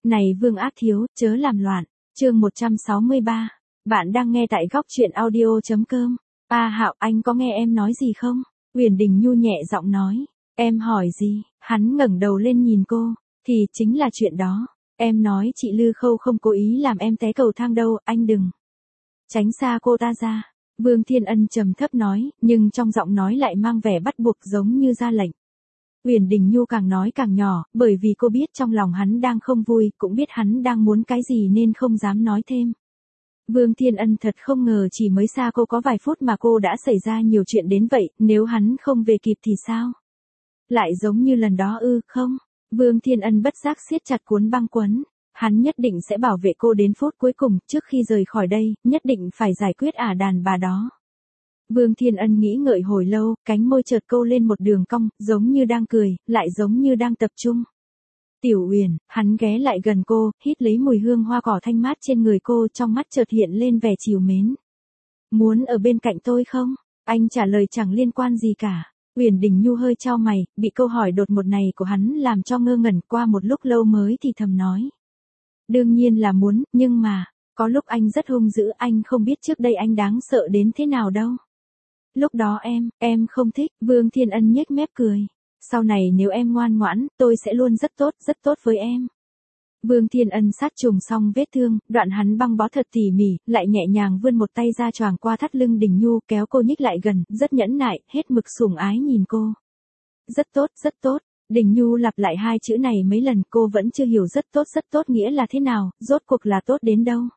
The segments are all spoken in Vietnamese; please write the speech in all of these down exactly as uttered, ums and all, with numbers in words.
Này Vương Ác Thiếu, chớ làm loạn. Chương một trăm sáu mươi ba. Bạn đang nghe tại góc truyện audio chấm com. A Hạo, anh có nghe em nói gì không? Uyển Đình Nhu nhẹ giọng nói. Em hỏi gì? Hắn ngẩng đầu lên nhìn cô. Thì chính là chuyện đó. Em nói chị Lư Khâu không cố ý làm em té cầu thang đâu, anh đừng tránh xa cô ta ra. Vương Thiên Ân trầm thấp nói, nhưng trong giọng nói lại mang vẻ bắt buộc giống như ra lệnh. Uyển Đình Nhu càng nói càng nhỏ, bởi vì cô biết trong lòng hắn đang không vui, cũng biết hắn đang muốn cái gì nên không dám nói thêm. Vương Thiên Ân thật không ngờ chỉ mới xa cô có vài phút mà cô đã xảy ra nhiều chuyện đến vậy, nếu hắn không về kịp thì sao? Lại giống như lần đó ư, không? Vương Thiên Ân bất giác siết chặt cuốn băng quấn. Hắn nhất định sẽ bảo vệ cô đến phút cuối cùng, trước khi rời khỏi đây, nhất định phải giải quyết ả đàn bà đó. Vương Thiên Ân nghĩ ngợi hồi lâu, cánh môi chợt câu lên một đường cong, giống như đang cười, lại giống như đang tập trung. Tiểu Uyển, hắn ghé lại gần cô, hít lấy mùi hương hoa cỏ thanh mát trên người cô, trong mắt chợt hiện lên vẻ trìu mến. Muốn ở bên cạnh tôi không? Anh trả lời chẳng liên quan gì cả. Uyển Đình Nhu hơi chau mày, bị câu hỏi đột ngột này của hắn làm cho ngơ ngẩn, qua một lúc lâu mới thì thầm nói. Đương nhiên là muốn, nhưng mà, có lúc anh rất hung dữ, anh không biết trước đây anh đáng sợ đến thế nào đâu. Lúc đó em, em không thích. Vương Thiên Ân nhếch mép cười. Sau này nếu em ngoan ngoãn, tôi sẽ luôn rất tốt, rất tốt với em. Vương Thiên Ân sát trùng xong vết thương, đoạn hắn băng bó thật tỉ mỉ, lại nhẹ nhàng vươn một tay ra choàng qua thắt lưng Đình Nhu, kéo cô nhích lại gần, rất nhẫn nại, hết mực sủng ái nhìn cô. Rất tốt, rất tốt. Đình Nhu lặp lại hai chữ này mấy lần, cô vẫn chưa hiểu rất tốt rất tốt nghĩa là thế nào, rốt cuộc là tốt đến đâu.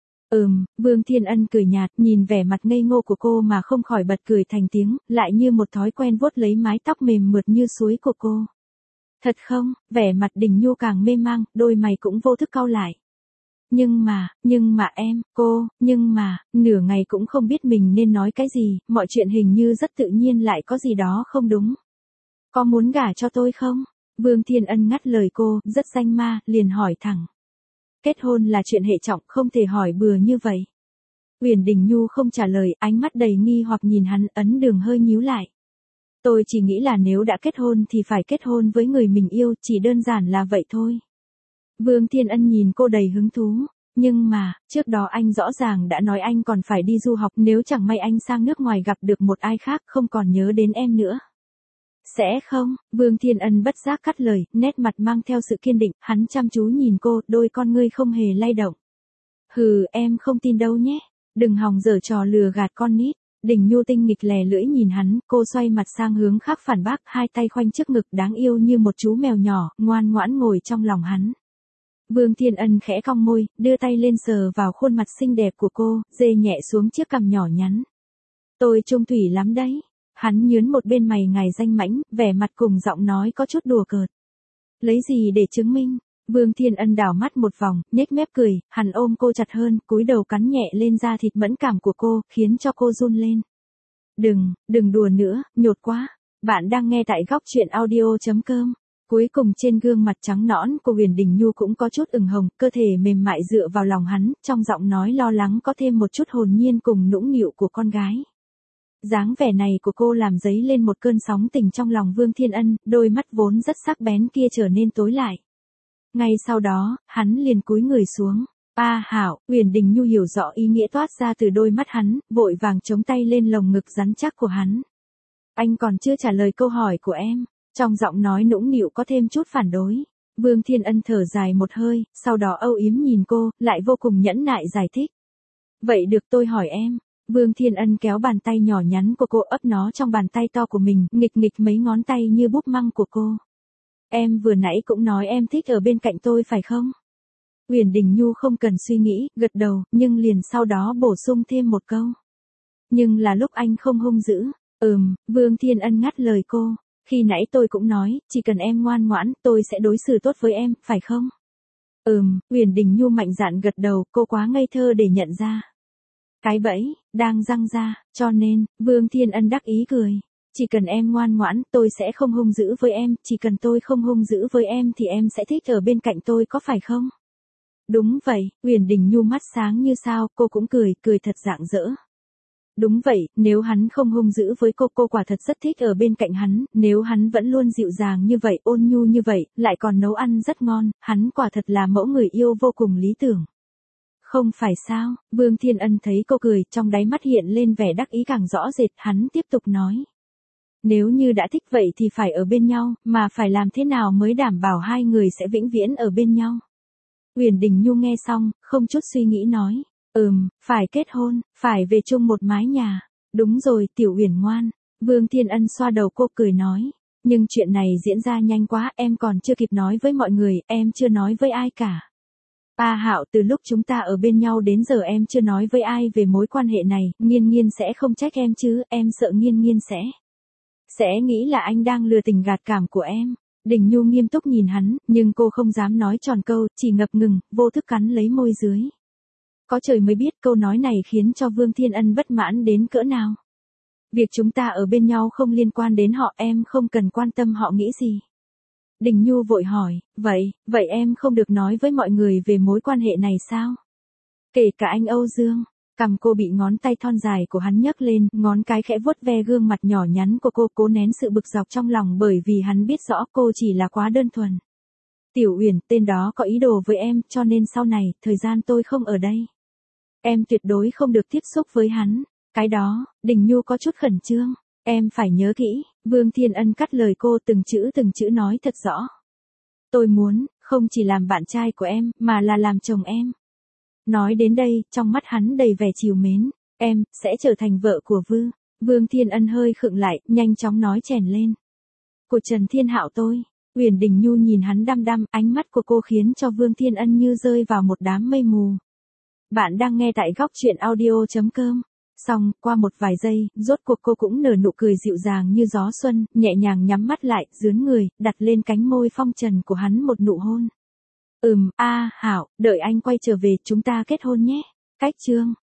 Ừm, Vương Thiên Ân cười nhạt, nhìn vẻ mặt ngây ngô của cô mà không khỏi bật cười thành tiếng, lại như một thói quen vuốt lấy mái tóc mềm mượt như suối của cô. Thật không? Vẻ mặt Đình Nhu càng mê mang, đôi mày cũng vô thức cau lại. Nhưng mà, nhưng mà em, cô, nhưng mà, nửa ngày cũng không biết mình nên nói cái gì, mọi chuyện hình như rất tự nhiên lại có gì đó không đúng. Có muốn gả cho tôi không? Vương Thiên Ân ngắt lời cô, rất danh ma, liền hỏi thẳng. Kết hôn là chuyện hệ trọng, không thể hỏi bừa như vậy. Uyển Đình Nhu không trả lời, ánh mắt đầy nghi hoặc nhìn hắn, ấn đường hơi nhíu lại. Tôi chỉ nghĩ là nếu đã kết hôn thì phải kết hôn với người mình yêu, chỉ đơn giản là vậy thôi. Vương Thiên Ân nhìn cô đầy hứng thú. Nhưng mà, trước đó anh rõ ràng đã nói anh còn phải đi du học, nếu chẳng may anh sang nước ngoài gặp được một ai khác, không còn nhớ đến em nữa. Sẽ không? Vương Thiên Ân bất giác cắt lời, nét mặt mang theo sự kiên định, hắn chăm chú nhìn cô, đôi con ngươi không hề lay động. Hừ, em không tin đâu nhé. Đừng hòng giở trò lừa gạt con nít. Đình Nhu tinh nghịch lè lưỡi nhìn hắn, cô xoay mặt sang hướng khác phản bác, hai tay khoanh trước ngực đáng yêu như một chú mèo nhỏ, ngoan ngoãn ngồi trong lòng hắn. Vương Thiên Ân khẽ cong môi, đưa tay lên sờ vào khuôn mặt xinh đẹp của cô, dê nhẹ xuống chiếc cằm nhỏ nhắn. Tôi trung thủy lắm đấy. Hắn nhướn một bên mày ngài danh mãnh, vẻ mặt cùng giọng nói có chút đùa cợt. Lấy gì để chứng minh? Vương Thiên Ân đảo mắt một vòng, nhếch mép cười, hắn ôm cô chặt hơn, cúi đầu cắn nhẹ lên da thịt mẫn cảm của cô, khiến cho cô run lên. Đừng, đừng đùa nữa, nhột quá. Bạn đang nghe tại góc truyện audio chấm com. Cuối cùng trên gương mặt trắng nõn của Uyển Đình Nhu cũng có chút ửng hồng, cơ thể mềm mại dựa vào lòng hắn, trong giọng nói lo lắng có thêm một chút hồn nhiên cùng nũng nịu của con gái. Dáng vẻ này của cô làm dấy lên một cơn sóng tình trong lòng Vương Thiên Ân, đôi mắt vốn rất sắc bén kia trở nên tối lại. Ngay sau đó, hắn liền cúi người xuống. A Hạo, Uyển Đình Nhu hiểu rõ ý nghĩa toát ra từ đôi mắt hắn, vội vàng chống tay lên lồng ngực rắn chắc của hắn. Anh còn chưa trả lời câu hỏi của em. Trong giọng nói nũng nịu có thêm chút phản đối. Vương Thiên Ân thở dài một hơi, sau đó âu yếm nhìn cô, lại vô cùng nhẫn nại giải thích. Vậy được tôi hỏi em. Vương Thiên Ân kéo bàn tay nhỏ nhắn của cô ấp nó trong bàn tay to của mình, nghịch nghịch mấy ngón tay như búp măng của cô. Em vừa nãy cũng nói em thích ở bên cạnh tôi phải không? Uyển Đình Nhu không cần suy nghĩ, gật đầu, nhưng liền sau đó bổ sung thêm một câu. Nhưng là lúc anh không hung dữ. Ừm, Vương Thiên Ân ngắt lời cô. Khi nãy tôi cũng nói, chỉ cần em ngoan ngoãn, tôi sẽ đối xử tốt với em, phải không? Ừm, Uyển Đình Nhu mạnh dạn gật đầu, cô quá ngây thơ để nhận ra. Cái bẫy, đang răng ra, cho nên, Vương Thiên Ân đắc ý cười. Chỉ cần em ngoan ngoãn, tôi sẽ không hung dữ với em, chỉ cần tôi không hung dữ với em thì em sẽ thích ở bên cạnh tôi có phải không? Đúng vậy, Uyển Đình Nhu mắt sáng như sao, cô cũng cười, cười thật rạng rỡ. Đúng vậy, nếu hắn không hung dữ với cô, cô quả thật rất thích ở bên cạnh hắn, nếu hắn vẫn luôn dịu dàng như vậy, ôn nhu như vậy, lại còn nấu ăn rất ngon, hắn quả thật là mẫu người yêu vô cùng lý tưởng. Không phải sao, Vương Thiên Ân thấy cô cười, trong đáy mắt hiện lên vẻ đắc ý càng rõ rệt, hắn tiếp tục nói. Nếu như đã thích vậy thì phải ở bên nhau, mà phải làm thế nào mới đảm bảo hai người sẽ vĩnh viễn ở bên nhau. Uyển Đình Nhu nghe xong, không chút suy nghĩ nói. Ừm, phải kết hôn, phải về chung một mái nhà. Đúng rồi, Tiểu Uyển ngoan. Vương Thiên Ân xoa đầu cô cười nói. Nhưng chuyện này diễn ra nhanh quá, em còn chưa kịp nói với mọi người, em chưa nói với ai cả. A Hạo, từ lúc chúng ta ở bên nhau đến giờ em chưa nói với ai về mối quan hệ này, Nghiên Nghiên sẽ không trách em chứ, em sợ Nghiên Nghiên sẽ. Sẽ nghĩ là anh đang lừa tình gạt cảm của em. Đình Nhu nghiêm túc nhìn hắn, nhưng cô không dám nói tròn câu, chỉ ngập ngừng, vô thức cắn lấy môi dưới. Có trời mới biết câu nói này khiến cho Vương Thiên Ân bất mãn đến cỡ nào. Việc chúng ta ở bên nhau không liên quan đến họ, em không cần quan tâm họ nghĩ gì. Đình Nhu vội hỏi, vậy, vậy em không được nói với mọi người về mối quan hệ này sao? Kể cả anh Âu Dương. Cằm cô bị ngón tay thon dài của hắn nhấc lên, ngón cái khẽ vuốt ve gương mặt nhỏ nhắn của cô, cố nén sự bực dọc trong lòng bởi vì hắn biết rõ cô chỉ là quá đơn thuần. Tiểu Uyển, tên đó có ý đồ với em, cho nên sau này, thời gian tôi không ở đây. Em tuyệt đối không được tiếp xúc với hắn. Cái đó, Đình Nhu có chút khẩn trương. Em phải nhớ kỹ, Vương Thiên Ân cắt lời cô từng chữ từng chữ nói thật rõ. Tôi muốn, không chỉ làm bạn trai của em, mà là làm chồng em. Nói đến đây, trong mắt hắn đầy vẻ trìu mến. Em, sẽ trở thành vợ của Vư. Vương Thiên Ân hơi khựng lại, nhanh chóng nói chèn lên. Của Trần Thiên Hạo tôi. Uyển Đình Nhu nhìn hắn đăm đăm, ánh mắt của cô khiến cho Vương Thiên Ân như rơi vào một đám mây mù. Bạn đang nghe tại góc truyện audio.com. Xong, qua một vài giây, rốt cuộc cô cũng nở nụ cười dịu dàng như gió xuân, nhẹ nhàng nhắm mắt lại, dướn người, đặt lên cánh môi phong trần của hắn một nụ hôn. Ừm, a Hảo, đợi anh quay trở về, chúng ta kết hôn nhé. Cách chương.